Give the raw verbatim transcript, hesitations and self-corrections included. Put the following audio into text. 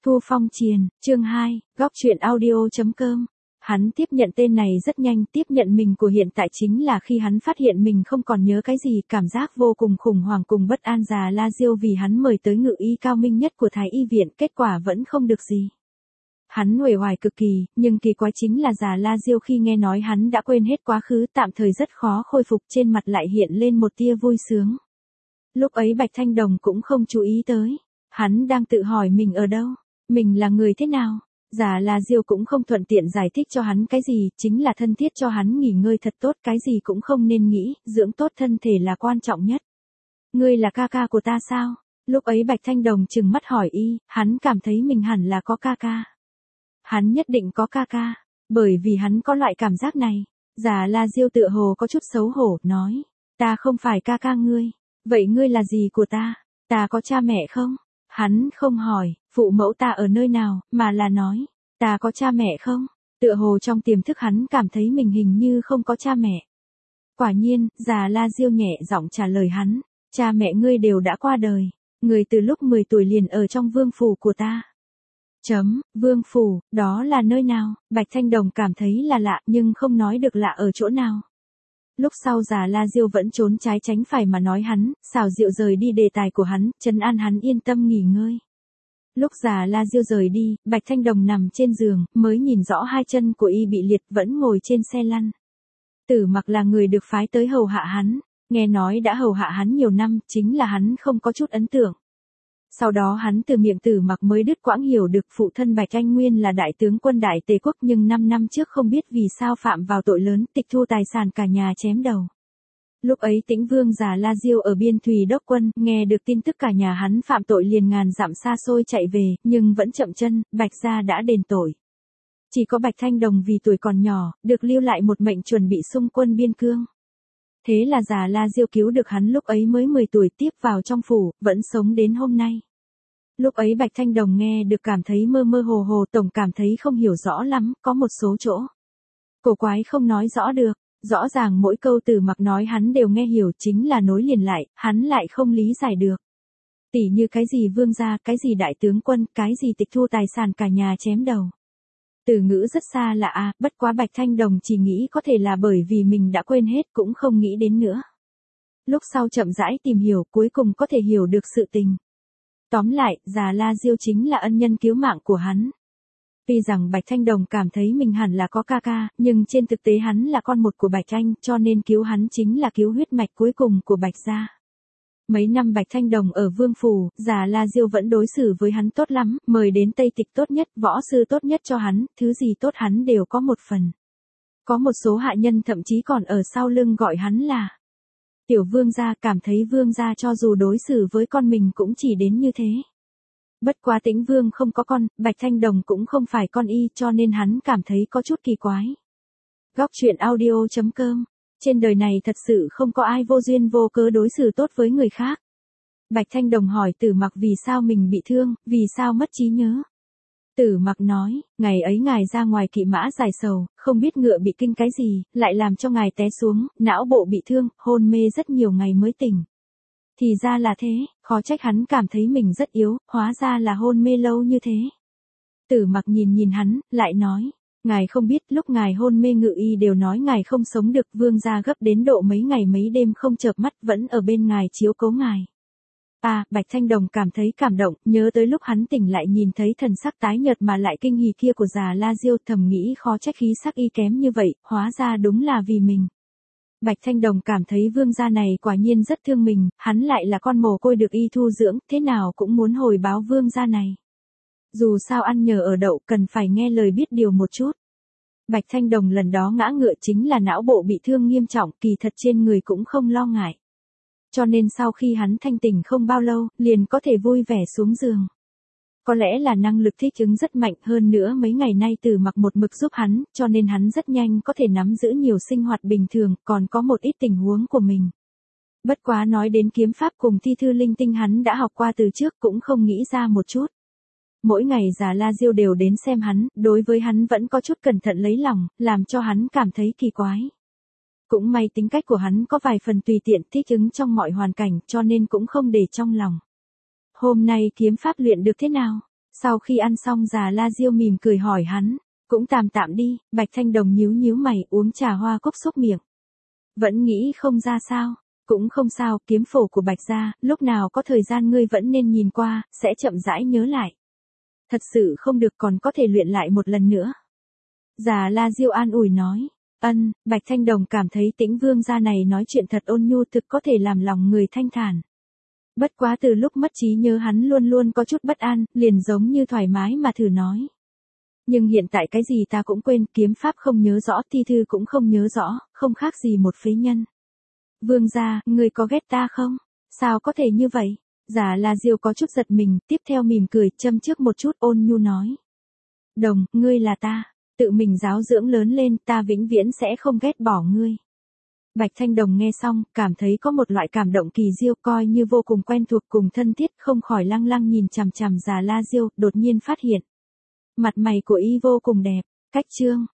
Thu Phong Triền, chương hai, góc truyện audio.com. Hắn tiếp nhận tên này rất nhanh, tiếp nhận mình của hiện tại chính là khi hắn phát hiện mình không còn nhớ cái gì, cảm giác vô cùng khủng hoảng cùng bất an. Già La Diêu vì hắn mời tới ngự y cao minh nhất của Thái y viện, kết quả vẫn không được gì. Hắn uể oải cực kỳ, nhưng kỳ quái chính là Già La Diêu khi nghe nói hắn đã quên hết quá khứ, tạm thời rất khó khôi phục, trên mặt lại hiện lên một tia vui sướng. Lúc ấy Bạch Thanh Đồng cũng không chú ý tới, hắn đang tự hỏi mình ở đâu, mình là người thế nào. Già La Diêu cũng không thuận tiện giải thích cho hắn cái gì, chính là thân thiết cho hắn nghỉ ngơi thật tốt, cái gì cũng không nên nghĩ, dưỡng tốt thân thể là quan trọng nhất. Ngươi là ca ca của ta sao? Lúc ấy Bạch Thanh Đồng trừng mắt hỏi y, hắn cảm thấy mình hẳn là có ca ca. Hắn nhất định có ca ca, bởi vì hắn có loại cảm giác này. Già La Diêu tựa hồ có chút xấu hổ, nói, ta không phải ca ca ngươi, vậy ngươi là gì của ta? Ta có cha mẹ không? Hắn không hỏi, phụ mẫu ta ở nơi nào, mà là nói, ta có cha mẹ không? Tựa hồ trong tiềm thức hắn cảm thấy mình hình như không có cha mẹ. Quả nhiên, Già La Diêu nhẹ giọng trả lời hắn, cha mẹ ngươi đều đã qua đời, người từ lúc mười tuổi liền ở trong vương phủ của ta. Chấm, vương phủ, đó là nơi nào? Bạch Thanh Đồng cảm thấy là lạ nhưng không nói được lạ ở chỗ nào. Lúc sau Già La Diêu vẫn trốn trái tránh phải mà nói hắn, xảo diệu rời đi đề tài của hắn, trấn an hắn yên tâm nghỉ ngơi. Lúc Già La Diêu rời đi, Bạch Thanh Đồng nằm trên giường, mới nhìn rõ hai chân của y bị liệt, vẫn ngồi trên xe lăn. Tử Mặc là người được phái tới hầu hạ hắn, nghe nói đã hầu hạ hắn nhiều năm, chính là hắn không có chút ấn tượng. Sau đó hắn từ miệng Tử Mặc mới đứt quãng hiểu được phụ thân Bạch Anh Nguyên là đại tướng quân Đại Tề quốc, nhưng năm năm trước không biết vì sao phạm vào tội lớn, tịch thu tài sản cả nhà chém đầu. Lúc ấy Tĩnh Vương Già La Diêu ở biên thùy đốc quân, nghe được tin tức cả nhà hắn phạm tội liền ngàn dặm xa xôi chạy về, nhưng vẫn chậm chân, Bạch gia đã đền tội. Chỉ có Bạch Thanh Đồng vì tuổi còn nhỏ, được lưu lại một mệnh chuẩn bị xung quân biên cương. Thế là Già La Diêu cứu được hắn lúc ấy mới mười tuổi, tiếp vào trong phủ, vẫn sống đến hôm nay. Lúc ấy Bạch Thanh Đồng nghe được cảm thấy mơ mơ hồ hồ, tổng cảm thấy không hiểu rõ lắm, có một số chỗ cổ quái không nói rõ được, rõ ràng mỗi câu Tử Mặc nói hắn đều nghe hiểu, chính là nối liền lại, hắn lại không lý giải được. Tỉ như cái gì vương gia, cái gì đại tướng quân, cái gì tịch thu tài sản cả nhà chém đầu. Từ ngữ rất xa lạ à, bất quá Bạch Thanh Đồng chỉ nghĩ có thể là bởi vì mình đã quên hết, cũng không nghĩ đến nữa. Lúc sau chậm rãi tìm hiểu, cuối cùng có thể hiểu được sự tình. Tóm lại, Già La Diêu chính là ân nhân cứu mạng của hắn. Tuy rằng Bạch Thanh Đồng cảm thấy mình hẳn là có ca ca, nhưng trên thực tế hắn là con một của Bạch Anh, cho nên cứu hắn chính là cứu huyết mạch cuối cùng của Bạch gia. Mấy năm Bạch Thanh Đồng ở vương phủ, Già La Diêu vẫn đối xử với hắn tốt lắm, mời đến Tây Tịch tốt nhất, võ sư tốt nhất cho hắn, thứ gì tốt hắn đều có một phần. Có một số hạ nhân thậm chí còn ở sau lưng gọi hắn là tiểu vương gia, cảm thấy vương gia cho dù đối xử với con mình cũng chỉ đến như thế. Bất quá Tĩnh Vương không có con, Bạch Thanh Đồng cũng không phải con y, cho nên hắn cảm thấy có chút kỳ quái. Góc truyện audio.com. Trên đời này thật sự không có ai vô duyên vô cớ đối xử tốt với người khác. Bạch Thanh Đồng hỏi Tử Mặc vì sao mình bị thương, vì sao mất trí nhớ. Tử Mặc nói, ngày ấy ngài ra ngoài kỵ mã giải sầu, không biết ngựa bị kinh cái gì, lại làm cho ngài té xuống, não bộ bị thương, hôn mê rất nhiều ngày mới tỉnh. Thì ra là thế, khó trách hắn cảm thấy mình rất yếu, hóa ra là hôn mê lâu như thế. Tử Mặc nhìn nhìn hắn, lại nói, ngài không biết lúc ngài hôn mê ngự y đều nói ngài không sống được, vương gia gấp đến độ mấy ngày mấy đêm không chợp mắt vẫn ở bên ngài chiếu cố ngài. À, Bạch Thanh Đồng cảm thấy cảm động, nhớ tới lúc hắn tỉnh lại nhìn thấy thần sắc tái nhợt mà lại kinh hỉ kia của Già La Diêu, thầm nghĩ khó trách khí sắc y kém như vậy, hóa ra đúng là vì mình. Bạch Thanh Đồng cảm thấy vương gia này quả nhiên rất thương mình, hắn lại là con mồ côi được y thu dưỡng, thế nào cũng muốn hồi báo vương gia này. Dù sao ăn nhờ ở đậu, cần phải nghe lời biết điều một chút. Bạch Thanh Đồng lần đó ngã ngựa chính là não bộ bị thương nghiêm trọng, kỳ thật trên người cũng không lo ngại. Cho nên sau khi hắn thanh tỉnh không bao lâu, liền có thể vui vẻ xuống giường. Có lẽ là năng lực thích ứng rất mạnh, hơn nữa mấy ngày nay Tử Mặc một mực giúp hắn, cho nên hắn rất nhanh có thể nắm giữ nhiều sinh hoạt bình thường, còn có một ít tình huống của mình. Bất quá nói đến kiếm pháp cùng thi thư linh tinh hắn đã học qua từ trước, cũng không nghĩ ra một chút. Mỗi ngày Già La Diêu đều đến xem hắn, đối với hắn vẫn có chút cẩn thận lấy lòng, làm cho hắn cảm thấy kỳ quái. Cũng may tính cách của hắn có vài phần tùy tiện, thích ứng trong mọi hoàn cảnh, cho nên cũng không để trong lòng. Hôm nay kiếm pháp luyện được thế nào? Sau khi ăn xong Già La Diêu mỉm cười hỏi hắn, cũng tạm tạm đi, Bạch Thanh Đồng nhíu nhíu mày uống trà hoa cốc xúc miệng. Vẫn nghĩ không ra sao, cũng không sao, kiếm phổ của Bạch gia, lúc nào có thời gian ngươi vẫn nên nhìn qua, sẽ chậm rãi nhớ lại. Thật sự không được còn có thể luyện lại một lần nữa. Già La Diêu an ủi nói, ân, Bạch Thanh Đồng cảm thấy Tĩnh Vương gia này nói chuyện thật ôn nhu thực có thể làm lòng người thanh thản. Bất quá từ lúc mất trí nhớ hắn luôn luôn có chút bất an, liền giống như thoải mái mà thử nói. Nhưng hiện tại cái gì ta cũng quên, kiếm pháp không nhớ rõ, thi thư cũng không nhớ rõ, không khác gì một phế nhân. Vương gia, người có ghét ta không? Sao có thể như vậy? Già La Diêu có chút giật mình, tiếp theo mỉm cười, châm trước một chút ôn nhu nói. Đồng, ngươi là ta, tự mình giáo dưỡng lớn lên, ta vĩnh viễn sẽ không ghét bỏ ngươi. Bạch Thanh Đồng nghe xong, cảm thấy có một loại cảm động kỳ diêu, coi như vô cùng quen thuộc cùng thân thiết, không khỏi lăng lăng nhìn chằm chằm Già La Diêu, đột nhiên phát hiện. Mặt mày của y vô cùng đẹp, cách chương.